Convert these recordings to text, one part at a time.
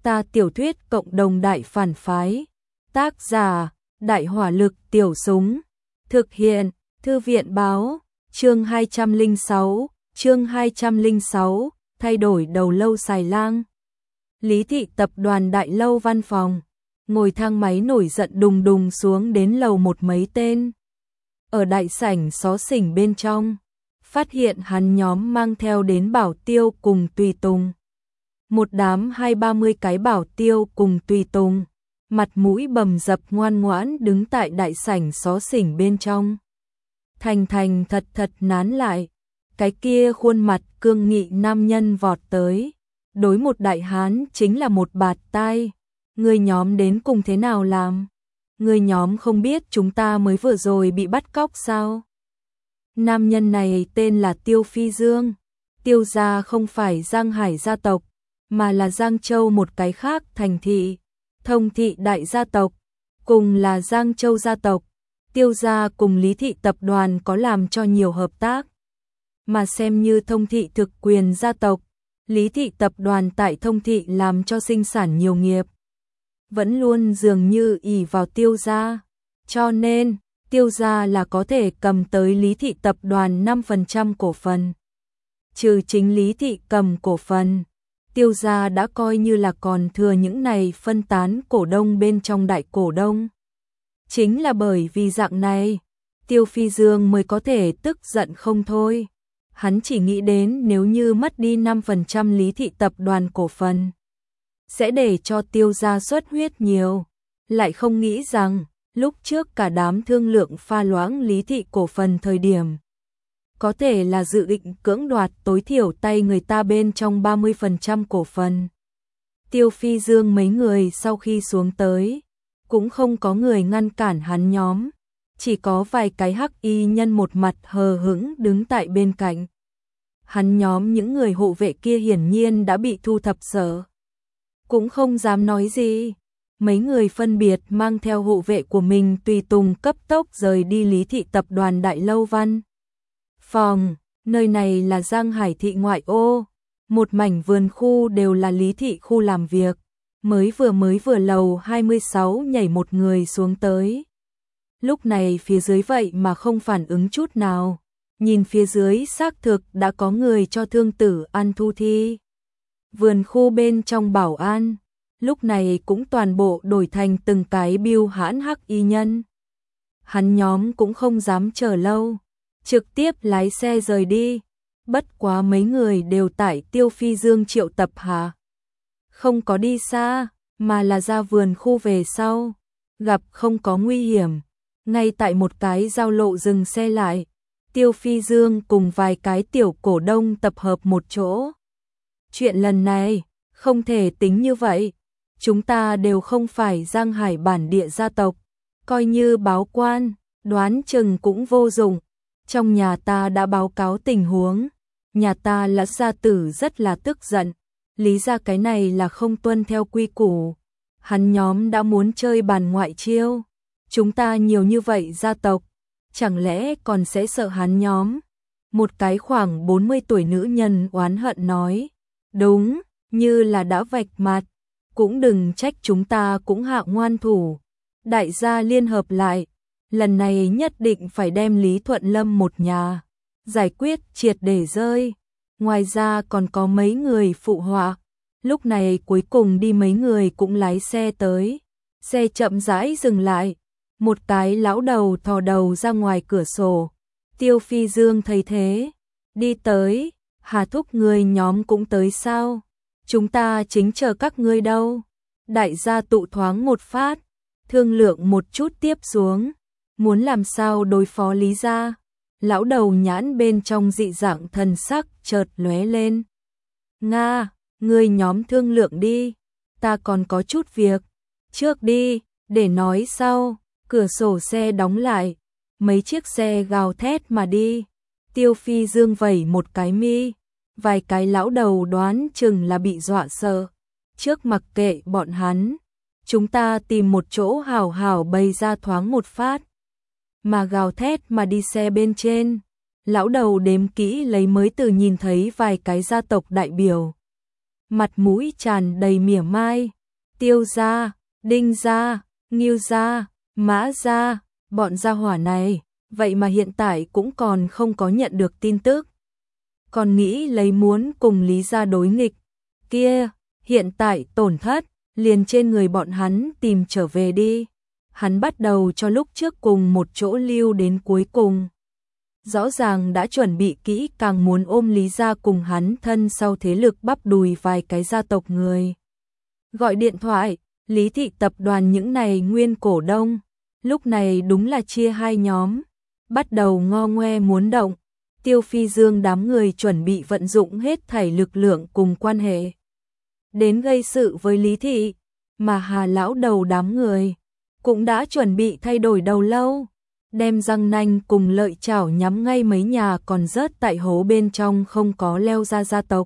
Ta tiểu thuyết cộng đồng đại phản phái. Tác giả, Đại hỏa lực tiểu súng. Thực hiện, Thư viện báo, chương 206, thay đổi đầu lâu xài lang. Lý thị tập đoàn đại lâu văn phòng, ngồi thang máy nổi giận đùng đùng xuống đến lầu một mấy tên. Ở đại sảnh xó xỉnh bên trong, phát hiện hắn nhóm mang theo đến bảo tiêu cùng tùy tùng. Một đám 20-30 cái bảo tiêu cùng tùy tùng, mặt mũi bầm dập ngoan ngoãn đứng tại đại sảnh xó xỉnh bên trong. Thành thành thật thật nán lại, cái kia khuôn mặt cương nghị nam nhân vọt tới, đối một đại hán chính là một bạt tai. Người nhóm đến cùng thế nào làm? Người nhóm không biết chúng ta mới vừa rồi bị bắt cóc sao? Nam nhân này tên là Tiêu Phi Dương. Tiêu gia không phải Giang Hải gia tộc, mà là Giang Châu một cái khác thành thị, Thông thị đại gia tộc, cùng là Giang Châu gia tộc. Tiêu gia cùng Lý thị tập đoàn có làm cho nhiều hợp tác, mà xem như Thông thị thực quyền gia tộc, Lý thị tập đoàn tại Thông thị làm cho sinh sản nhiều nghiệp, vẫn luôn dường như ỷ vào Tiêu gia, cho nên Tiêu gia là có thể cầm tới Lý thị tập đoàn 5% cổ phần. Trừ chính Lý thị cầm cổ phần, Tiêu gia đã coi như là còn thừa những này phân tán cổ đông bên trong đại cổ đông. Chính là bởi vì dạng này, Tiêu Phi Dương mới có thể tức giận không thôi. Hắn chỉ nghĩ đến nếu như mất đi 5% Lý thị tập đoàn cổ phần, sẽ để cho Tiêu gia xuất huyết nhiều. Lại không nghĩ rằng, lúc trước cả đám thương lượng pha loãng Lý thị cổ phần thời điểm, có thể là dự định cưỡng đoạt tối thiểu tay người ta bên trong 30% cổ phần. Tiêu Phi Dương mấy người sau khi xuống tới, cũng không có người ngăn cản hắn nhóm, chỉ có vài cái hắc y nhân một mặt hờ hững đứng tại bên cạnh. Hắn nhóm những người hộ vệ kia hiển nhiên đã bị thu thập sở, cũng không dám nói gì. Mấy người phân biệt mang theo hộ vệ của mình tùy tùng cấp tốc rời đi Lý thị tập đoàn đại lâu văn phòng. Nơi này là Giang Hải thị ngoại ô, một mảnh vườn khu đều là Lý thị khu làm việc. Mới vừa lầu 26 nhảy một người xuống tới. Lúc này phía dưới vậy mà không phản ứng chút nào. Nhìn phía dưới xác thực đã có người cho thương tử ăn thu thi. Vườn khu bên trong bảo an, lúc này cũng toàn bộ đổi thành từng cái biêu hãn hắc y nhân. Hắn nhóm cũng không dám chờ lâu, trực tiếp lái xe rời đi. Bất quá mấy người đều tại Tiêu Phi Dương triệu tập hạ. Không có đi xa, mà là ra vườn khu về sau. Gặp không có nguy hiểm, ngay tại một cái giao lộ dừng xe lại. Tiêu Phi Dương cùng vài cái tiểu cổ đông tập hợp một chỗ. Chuyện lần này, không thể tính như vậy. Chúng ta đều không phải Giang Hải bản địa gia tộc. Coi như báo quan, đoán chừng cũng vô dụng. Trong nhà ta đã báo cáo tình huống. Nhà ta là gia tử rất là tức giận. Lý ra cái này là không tuân theo quy củ. Hắn nhóm đã muốn chơi bàn ngoại chiêu. Chúng ta nhiều như vậy gia tộc, chẳng lẽ còn sẽ sợ hắn nhóm? Một cái khoảng 40 tuổi nữ nhân oán hận nói. Đúng, như là đã vạch mặt. Cũng đừng trách chúng ta cũng hạ ngoan thủ. Đại gia liên hợp lại. Lần này nhất định phải đem Lý Thuận Lâm một nhà giải quyết triệt để rơi. Ngoài ra còn có mấy người phụ họa. Lúc này cuối cùng đi mấy người cũng lái xe tới. Xe chậm rãi dừng lại. Một cái lão đầu thò đầu ra ngoài cửa sổ. Tiêu Phi Dương thấy thế, đi tới. Hà thúc người nhóm cũng tới sao? Chúng ta chính chờ các ngươi đâu. Đại gia tụ thoáng một phát, thương lượng một chút tiếp xuống. Muốn làm sao đối phó Lý gia? Lão đầu nhãn bên trong dị dạng thần sắc chợt lóe lên. Nga, ngươi nhóm thương lượng đi, ta còn có chút việc. Trước đi, để nói sau. Cửa sổ xe đóng lại, mấy chiếc xe gào thét mà đi. Tiêu Phi Dương vẩy một cái mi, vài cái lão đầu đoán chừng là bị dọa sợ. Trước mặc kệ bọn hắn, chúng ta tìm một chỗ hảo hảo bày ra thoáng một phát. Mà gào thét mà đi xe bên trên, lão đầu đếm kỹ lấy mới từ nhìn thấy vài cái gia tộc đại biểu. mặt mũi tràn đầy mỉa mai. Tiêu gia, Đinh gia, Ngưu gia, Mã gia, bọn gia hỏa này, vậy mà hiện tại cũng còn không có nhận được tin tức. Còn nghĩ lấy muốn cùng Lý gia đối nghịch, kia, hiện tại tổn thất, liền trên người bọn hắn tìm trở về đi. Hắn bắt đầu cho lúc trước cùng một chỗ lưu đến cuối cùng. Rõ ràng đã chuẩn bị kỹ, càng muốn ôm Lý gia cùng hắn thân sau thế lực bắp đùi vài cái gia tộc người. Gọi điện thoại, Lý thị tập đoàn những này nguyên cổ đông, lúc này đúng là chia hai nhóm, bắt đầu ngo ngoe muốn động. Tiêu Phi Dương đám người chuẩn bị vận dụng hết thảy lực lượng cùng quan hệ đến gây sự với Lý thị, mà Hà lão đầu đám người cũng đã chuẩn bị thay đổi đầu lâu, đem răng nanh cùng lợi chảo nhắm ngay mấy nhà còn rớt tại hố bên trong không có leo ra gia tộc.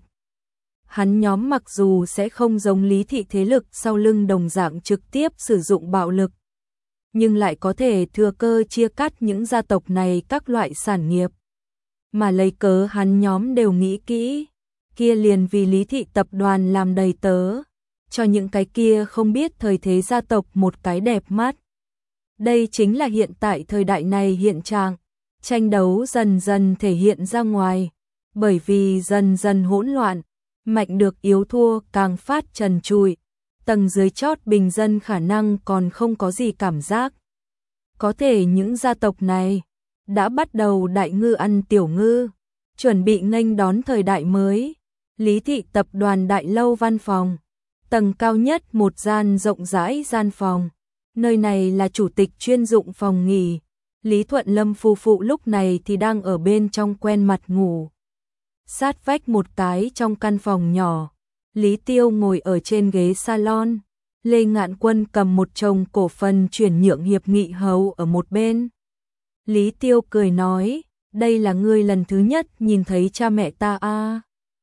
Hắn nhóm mặc dù sẽ không giống Lý thị thế lực sau lưng đồng dạng trực tiếp sử dụng bạo lực, nhưng lại có thể thừa cơ chia cắt những gia tộc này các loại sản nghiệp. Mà lấy cớ hắn nhóm đều nghĩ kỹ, kia liền vì Lý thị tập đoàn làm đầy tớ, cho những cái kia không biết thời thế gia tộc một cái đẹp mắt. Đây chính là hiện tại thời đại này hiện trạng, tranh đấu dần dần thể hiện ra ngoài, bởi vì dần dần hỗn loạn, mạnh được yếu thua càng phát trần trụi, tầng dưới chót bình dân khả năng còn không có gì cảm giác. Có thể những gia tộc này đã bắt đầu đại ngư ăn tiểu ngư, chuẩn bị nghênh đón thời đại mới. Lý thị tập đoàn đại lâu văn phòng, tầng cao nhất một gian rộng rãi gian phòng, nơi này là chủ tịch chuyên dụng phòng nghỉ. Lý Thuận Lâm phu phụ lúc này thì đang ở bên trong quen mặt ngủ. Sát vách một cái trong căn phòng nhỏ, Lý Tiêu ngồi ở trên ghế salon, Lê Ngạn Quân cầm một chồng cổ phần chuyển nhượng hiệp nghị hầu ở một bên. Lý Tiêu cười nói, đây là ngươi lần thứ nhất nhìn thấy cha mẹ ta à?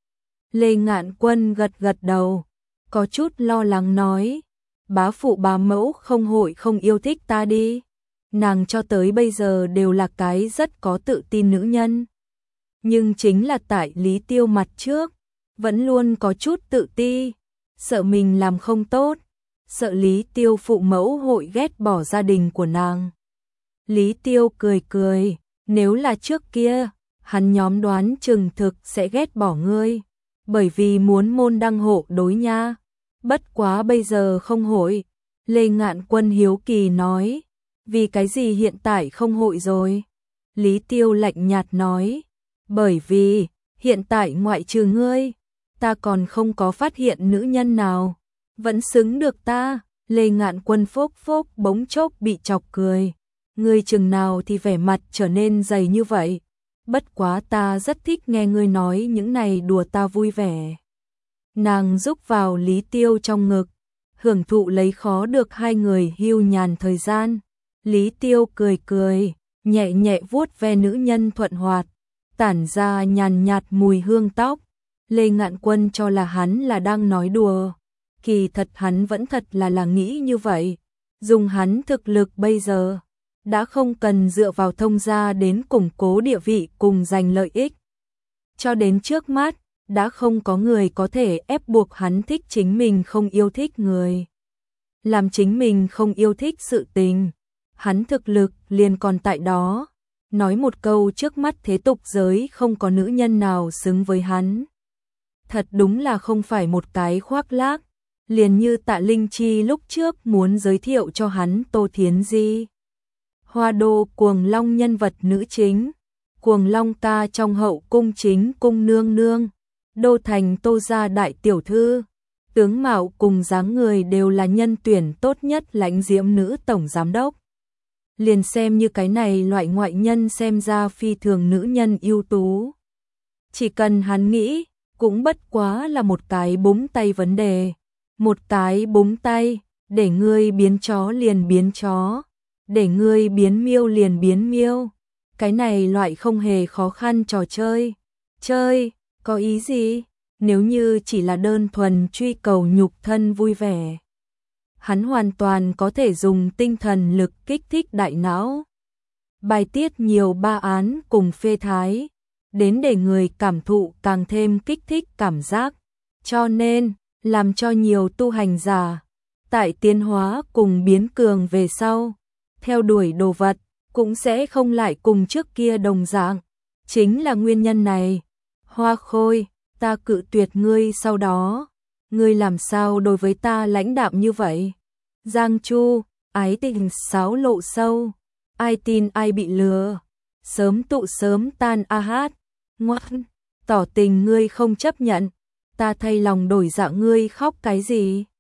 Lê Ngạn Quân gật gật đầu, có chút lo lắng nói, bá phụ bá mẫu không hội không yêu thích ta đi. Nàng cho tới bây giờ đều là cái rất có tự tin nữ nhân. Nhưng chính là tại Lý Tiêu mặt trước, vẫn luôn có chút tự ti, sợ mình làm không tốt, sợ Lý Tiêu phụ mẫu hội ghét bỏ gia đình của nàng. Lý Tiêu cười cười, nếu là trước kia, hắn nhóm đoán chừng thực sẽ ghét bỏ ngươi, bởi vì muốn môn đăng hộ đối nha. Bất quá bây giờ không hội. Lê Ngạn Quân hiếu kỳ nói, vì cái gì hiện tại không hội rồi? Lý Tiêu lạnh nhạt nói, bởi vì hiện tại ngoại trừ ngươi, ta còn không có phát hiện nữ nhân nào vẫn xứng được ta. Lê Ngạn Quân phốc phốc bỗng chốc bị chọc cười, ngươi chừng nào thì vẻ mặt trở nên dày như vậy. Bất quá ta rất thích nghe ngươi nói những này đùa ta vui vẻ. Nàng rúc vào Lý Tiêu trong ngực, hưởng thụ lấy khó được hai người hưu nhàn thời gian. Lý Tiêu cười cười, nhẹ nhẹ vuốt ve nữ nhân thuận hoạt, tản ra nhàn nhạt mùi hương tóc. Lê Ngạn Quân cho là hắn là đang nói đùa, kỳ thật hắn vẫn thật là nghĩ như vậy. Dùng hắn thực lực bây giờ, đã không cần dựa vào thông gia đến củng cố địa vị cùng giành lợi ích. Cho đến trước mắt, đã không có người có thể ép buộc hắn thích chính mình không yêu thích người, làm chính mình không yêu thích sự tình. Hắn thực lực liền còn tại đó, nói một câu trước mắt thế tục giới không có nữ nhân nào xứng với hắn. Thật đúng là không phải một cái khoác lác, liền như Tạ Linh Chi lúc trước muốn giới thiệu cho hắn Tô Thiến Di. Hoa đô Cuồng Long nhân vật nữ chính, Cuồng Long ca trong hậu cung chính cung nương nương, đô thành Tô gia đại tiểu thư, tướng mạo cùng dáng người đều là nhân tuyển tốt nhất lãnh diễm nữ tổng giám đốc. Liền xem như cái này loại ngoại nhân xem ra phi thường nữ nhân ưu tú, chỉ cần hắn nghĩ, cũng bất quá là một cái búng tay vấn đề. Một cái búng tay, để ngươi biến chó liền biến chó, để ngươi biến miêu liền biến miêu. Cái này loại không hề khó khăn trò chơi. Chơi, có ý gì? Nếu như chỉ là đơn thuần truy cầu nhục thân vui vẻ, hắn hoàn toàn có thể dùng tinh thần lực kích thích đại não, bài tiết nhiều ba án cùng phê thái, đến để người cảm thụ càng thêm kích thích cảm giác. Cho nên, làm cho nhiều tu hành giả, tại tiến hóa cùng biến cường về sau, theo đuổi đồ vật, cũng sẽ không lại cùng trước kia đồng dạng. Chính là nguyên nhân này. Hoa Khôi, ta cự tuyệt ngươi sau đó. Ngươi làm sao đối với ta lãnh đạm như vậy? Giang Chu, ái tình xáo lộ sâu. Ai tin ai bị lừa. Sớm tụ sớm tan a hát. Ngoan, tỏ tình ngươi không chấp nhận. Ta thay lòng đổi dạ ngươi khóc cái gì?